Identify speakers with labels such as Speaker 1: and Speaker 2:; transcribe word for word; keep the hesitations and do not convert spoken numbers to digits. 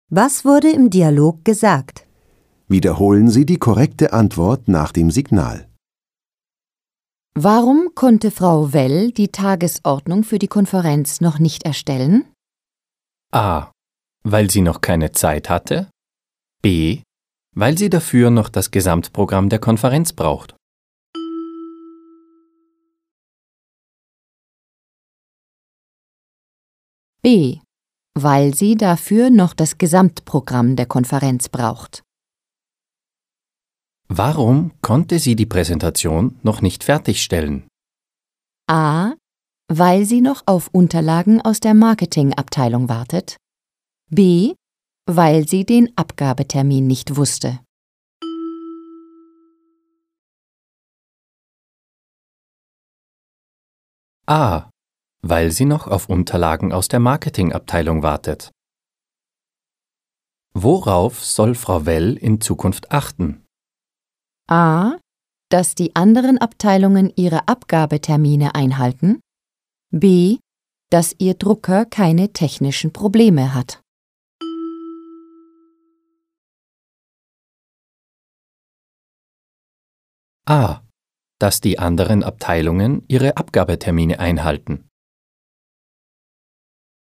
Speaker 1: Was wurde im Dialog gesagt?
Speaker 2: Wiederholen Sie die korrekte Antwort nach dem Signal.
Speaker 1: Warum konnte Frau Well die Tagesordnung für die Konferenz noch nicht erstellen?
Speaker 3: A. Weil sie noch keine Zeit hatte. B. Weil sie dafür noch das Gesamtprogramm der Konferenz braucht.
Speaker 1: B. Weil sie dafür noch das Gesamtprogramm der Konferenz braucht.
Speaker 3: Warum konnte sie die Präsentation noch nicht fertigstellen?
Speaker 1: A. Weil sie noch auf Unterlagen aus der Marketingabteilung wartet. B. Weil sie den Abgabetermin nicht wusste.
Speaker 3: A. Weil sie noch auf Unterlagen aus der Marketingabteilung wartet. Worauf soll Frau Well in Zukunft achten?
Speaker 1: A. Dass die anderen Abteilungen ihre Abgabetermine einhalten. B. Dass ihr Drucker keine technischen Probleme hat.
Speaker 3: A. Dass die anderen Abteilungen ihre Abgabetermine einhalten.